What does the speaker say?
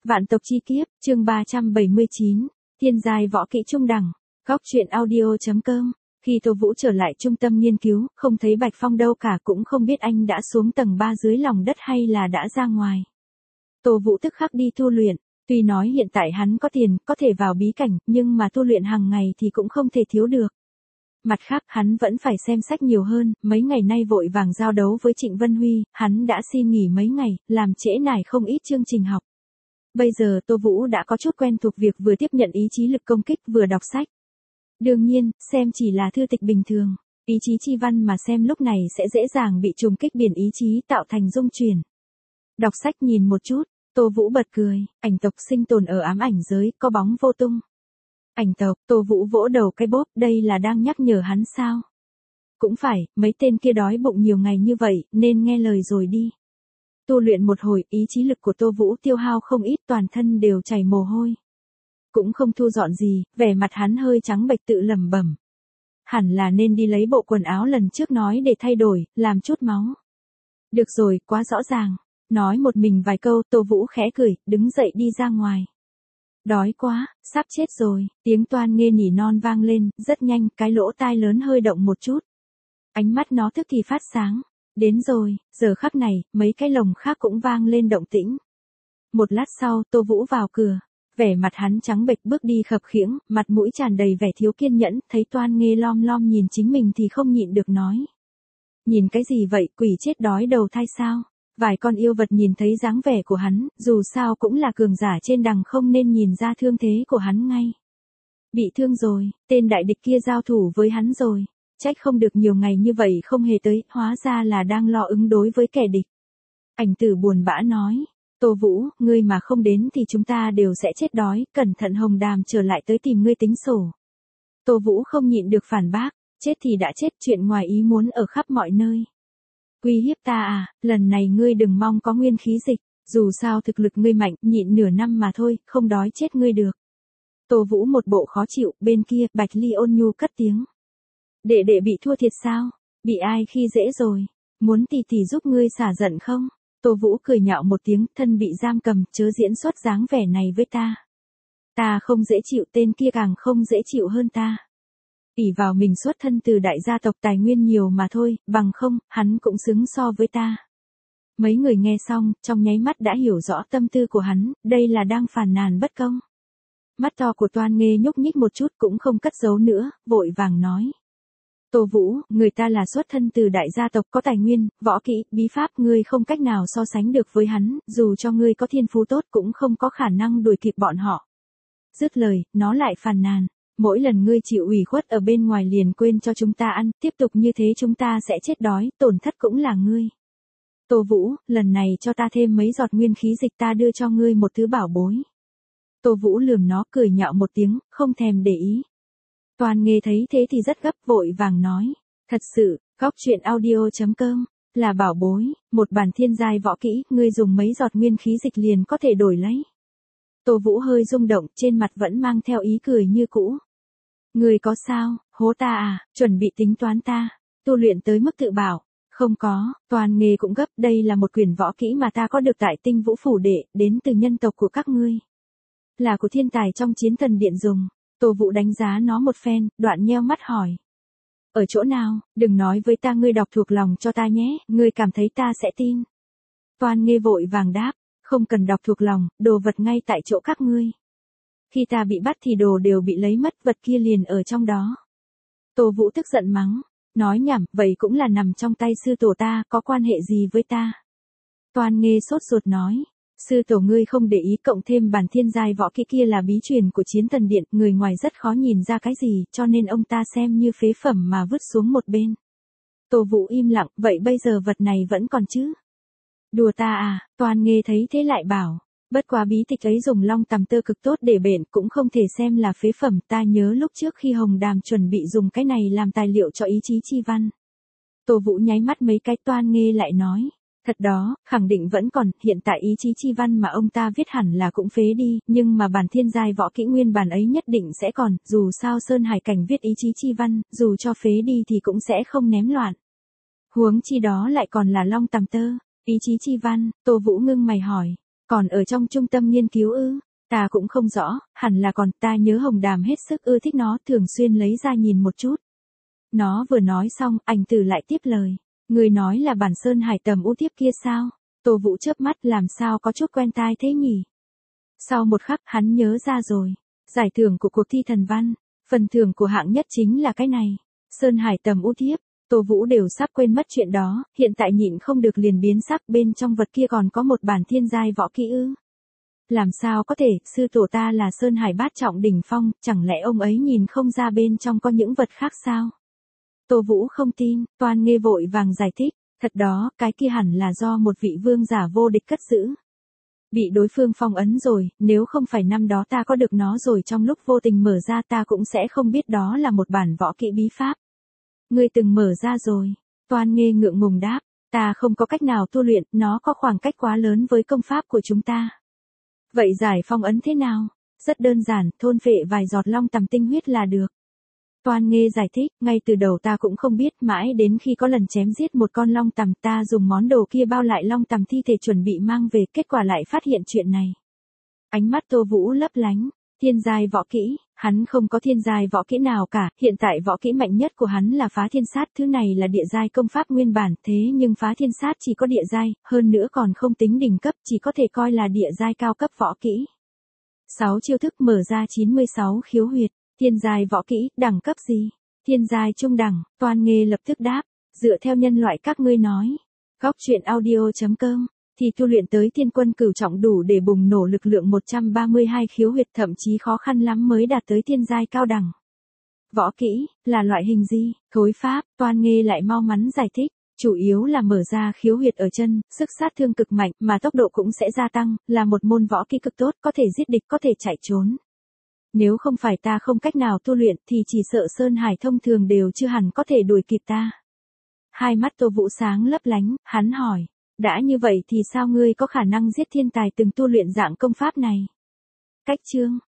Vạn tộc chi kiếp, chương 379, thiên giai võ kỹ trung đẳng, góc truyện audio.com. Khi Tô Vũ trở lại trung tâm nghiên cứu, không thấy Bạch Phong đâu cả, cũng không biết anh đã xuống tầng 3 dưới lòng đất hay là đã ra ngoài. Tô Vũ tức khắc đi tu luyện, tuy nói hiện tại hắn có tiền, có thể vào bí cảnh, nhưng mà tu luyện hàng ngày thì cũng không thể thiếu được. Mặt khác, hắn vẫn phải xem sách nhiều hơn, mấy ngày nay vội vàng giao đấu với Trịnh Vân Huy, hắn đã xin nghỉ mấy ngày, làm trễ nải không ít chương trình học. Bây giờ Tô Vũ đã có chút quen thuộc việc vừa tiếp nhận ý chí lực công kích vừa đọc sách. Đương nhiên, xem chỉ là thư tịch bình thường, ý chí chi văn mà xem lúc này sẽ dễ dàng bị trùng kích biển ý chí tạo thành dung chuyển. Đọc sách nhìn một chút, Tô Vũ bật cười, ảnh tộc sinh tồn ở ám ảnh giới, có bóng vô tung. Ảnh tộc, Tô Vũ vỗ đầu cái bóp, đây là đang nhắc nhở hắn sao? Cũng phải, mấy tên kia đói bụng nhiều ngày như vậy, nên nghe lời rồi đi. Tu luyện một hồi, ý chí lực của Tô Vũ tiêu hao không ít, toàn thân đều chảy mồ hôi. Cũng không thu dọn gì, vẻ mặt hắn hơi trắng bệch tự lẩm bẩm. Hẳn là nên đi lấy bộ quần áo lần trước nói để thay đổi, làm chút máu. Được rồi, quá rõ ràng. Nói một mình vài câu, Tô Vũ khẽ cười, đứng dậy đi ra ngoài. Đói quá, sắp chết rồi, tiếng Toan Nghê nỉ non vang lên, rất nhanh, cái lỗ tai lớn hơi động một chút. Ánh mắt nó tức thì phát sáng. Đến rồi, giờ khắc này, mấy cái lồng khác cũng vang lên động tĩnh. Một lát sau, Tô Vũ vào cửa. Vẻ mặt hắn trắng bệch bước đi khập khiễng, mặt mũi tràn đầy vẻ thiếu kiên nhẫn, thấy Toan Nghê lom lom nhìn chính mình thì không nhịn được nói. Nhìn cái gì vậy, quỷ chết đói đầu thai sao? Vài con yêu vật nhìn thấy dáng vẻ của hắn, dù sao cũng là cường giả trên đằng không nên nhìn ra thương thế của hắn ngay. Bị thương rồi, tên đại địch kia giao thủ với hắn rồi. Trách không được nhiều ngày như vậy không hề tới, hóa ra là đang lo ứng đối với kẻ địch. Ảnh tử buồn bã nói, Tô Vũ, ngươi mà không đến thì chúng ta đều sẽ chết đói, cẩn thận Hồng Đàm trở lại tới tìm ngươi tính sổ. Tô Vũ không nhịn được phản bác, chết thì đã chết, chuyện ngoài ý muốn ở khắp mọi nơi. Uy hiếp ta à, lần này ngươi đừng mong có nguyên khí dịch, dù sao thực lực ngươi mạnh, nhịn nửa năm mà thôi, không đói chết ngươi được. Tô Vũ một bộ khó chịu, bên kia, Bạch Ly ôn nhu cất tiếng. Đệ đệ bị thua thiệt sao? Bị ai khi dễ rồi? Muốn tỷ tỷ giúp ngươi xả giận không? Tô Vũ cười nhạo một tiếng, thân bị giam cầm, chớ diễn xuất dáng vẻ này với ta. Ta không dễ chịu, tên kia càng không dễ chịu hơn ta. Ỷ vào mình xuất thân từ đại gia tộc tài nguyên nhiều mà thôi, bằng không, hắn cũng xứng so với ta. Mấy người nghe xong, trong nháy mắt đã hiểu rõ tâm tư của hắn, đây là đang phàn nàn bất công. Mắt to của Toan Nghê nhúc nhích một chút cũng không cất giấu nữa, vội vàng nói. Tô Vũ, người ta là xuất thân từ đại gia tộc có tài nguyên, võ kỹ, bí pháp, ngươi không cách nào so sánh được với hắn, dù cho ngươi có thiên phú tốt cũng không có khả năng đuổi kịp bọn họ. Dứt lời, nó lại phàn nàn. Mỗi lần ngươi chịu ủy khuất ở bên ngoài liền quên cho chúng ta ăn, tiếp tục như thế chúng ta sẽ chết đói, tổn thất cũng là ngươi. Tô Vũ, lần này cho ta thêm mấy giọt nguyên khí dịch, ta đưa cho ngươi một thứ bảo bối. Tô Vũ lườm nó cười nhạo một tiếng, không thèm để ý. Toan Nghê thấy thế thì rất gấp, vội vàng nói. Thật sự, góc truyện audio.com, là bảo bối, một bản thiên giai võ kỹ, ngươi dùng mấy giọt nguyên khí dịch liền có thể đổi lấy. Tô Vũ hơi rung động, trên mặt vẫn mang theo ý cười như cũ. Ngươi có sao, hố ta à, chuẩn bị tính toán ta, tu luyện tới mức tự bảo. Không có, Toan Nghê cũng gấp, đây là một quyển võ kỹ mà ta có được tại Tinh Vũ Phủ Đệ, đến từ nhân tộc của các ngươi. Là của thiên tài trong Chiến Thần Điện dùng. Tô Vũ đánh giá nó một phen, đoạn nheo mắt hỏi. Ở chỗ nào, đừng nói với ta, ngươi đọc thuộc lòng cho ta nhé, ngươi cảm thấy ta sẽ tin. Toan Nghê vội vàng đáp, không cần đọc thuộc lòng, đồ vật ngay tại chỗ các ngươi. Khi ta bị bắt thì đồ đều bị lấy mất, vật kia liền ở trong đó. Tô Vũ tức giận mắng, nói nhảm, vậy cũng là nằm trong tay sư tổ ta, có quan hệ gì với ta? Toan Nghê sốt ruột nói. Sư tổ ngươi không để ý, cộng thêm bản thiên giai võ kỹ kia là bí truyền của Chiến Thần Điện, người ngoài rất khó nhìn ra cái gì, cho nên ông ta xem như phế phẩm mà vứt xuống một bên. Tô Vũ im lặng, vậy bây giờ vật này vẫn còn chứ? Đùa ta à, Toan Nghê thấy thế lại bảo, bất quá bí tịch ấy dùng long tằm tơ cực tốt để bện, cũng không thể xem là phế phẩm, ta nhớ lúc trước khi Hồng Đàm chuẩn bị dùng cái này làm tài liệu cho ý chí chi văn. Tô Vũ nháy mắt mấy cái, Toan Nghê lại nói. Thật đó, khẳng định vẫn còn, hiện tại ý chí chi văn mà ông ta viết hẳn là cũng phế đi, nhưng mà bản thiên giai võ kỹ nguyên bản ấy nhất định sẽ còn, dù sao Sơn Hải Cảnh viết ý chí chi văn, dù cho phế đi thì cũng sẽ không ném loạn. Huống chi đó lại còn là long tằm tơ, ý chí chi văn, Tô Vũ ngưng mày hỏi. Còn ở trong trung tâm nghiên cứu ư? Ta cũng không rõ, hẳn là còn, ta nhớ Hồng Đàm hết sức ưa thích nó, thường xuyên lấy ra nhìn một chút. Nó vừa nói xong, Ảnh Tử lại tiếp lời. Người nói là bản Sơn Hải Tầm U Tiếp kia sao? Tô Vũ chớp mắt, làm sao có chút quen tai thế nhỉ? Sau một khắc, hắn nhớ ra rồi. Giải thưởng của cuộc thi thần văn, phần thưởng của hạng nhất chính là cái này. Sơn Hải Tầm U Tiếp. Tô Vũ đều sắp quên mất chuyện đó, hiện tại nhịn không được liền biến sắc, bên trong vật kia còn có một bản thiên giai võ kỹ ư? Làm sao có thể, sư tổ ta là Sơn Hải bát trọng đỉnh phong, chẳng lẽ ông ấy nhìn không ra bên trong có những vật khác sao? Tô Vũ không tin, Toan Nghê vội vàng giải thích, thật đó, cái kia hẳn là do một vị vương giả vô địch cất giữ. Bị đối phương phong ấn rồi, nếu không phải năm đó ta có được nó rồi trong lúc vô tình mở ra ta cũng sẽ không biết đó là một bản võ kỹ bí pháp. Ngươi từng mở ra rồi. Toan Nghê ngượng ngùng đáp, ta không có cách nào tu luyện, nó có khoảng cách quá lớn với công pháp của chúng ta. Vậy giải phong ấn thế nào? Rất đơn giản, thôn phệ vài giọt long tằm tinh huyết là được. Toan Nghê giải thích, ngay từ đầu ta cũng không biết, mãi đến khi có lần chém giết một con long tằm, ta dùng món đồ kia bao lại long tằm thi thể chuẩn bị mang về, kết quả lại phát hiện chuyện này. Ánh mắt Tô Vũ lấp lánh, thiên giai võ kỹ, hắn không có thiên giai võ kỹ nào cả, hiện tại võ kỹ mạnh nhất của hắn là phá thiên sát, thứ này là địa giai công pháp nguyên bản, thế nhưng phá thiên sát chỉ có địa giai, hơn nữa còn không tính đỉnh cấp, chỉ có thể coi là địa giai cao cấp võ kỹ. 6 chiêu thức mở ra 96 khiếu huyệt. Thiên giai võ kỹ, đẳng cấp gì? Thiên giai trung đẳng, Toan Nghê lập tức đáp, dựa theo nhân loại các ngươi nói. Góc truyện audio.com, thì tu luyện tới thiên quân cửu trọng đủ để bùng nổ lực lượng 132 khiếu huyệt, thậm chí khó khăn lắm mới đạt tới thiên giai cao đẳng. Võ kỹ, là loại hình gì? Thối pháp, Toan Nghê lại mau mắn giải thích, chủ yếu là mở ra khiếu huyệt ở chân, sức sát thương cực mạnh mà tốc độ cũng sẽ gia tăng, là một môn võ kỹ cực tốt, có thể giết địch, có thể chạy trốn. Nếu không phải ta không cách nào tu luyện thì chỉ sợ Sơn Hải thông thường đều chưa hẳn có thể đuổi kịp ta. Hai mắt Tô Vũ sáng lấp lánh, hắn hỏi, đã như vậy thì sao ngươi có khả năng giết thiên tài từng tu luyện dạng công pháp này? Cách chương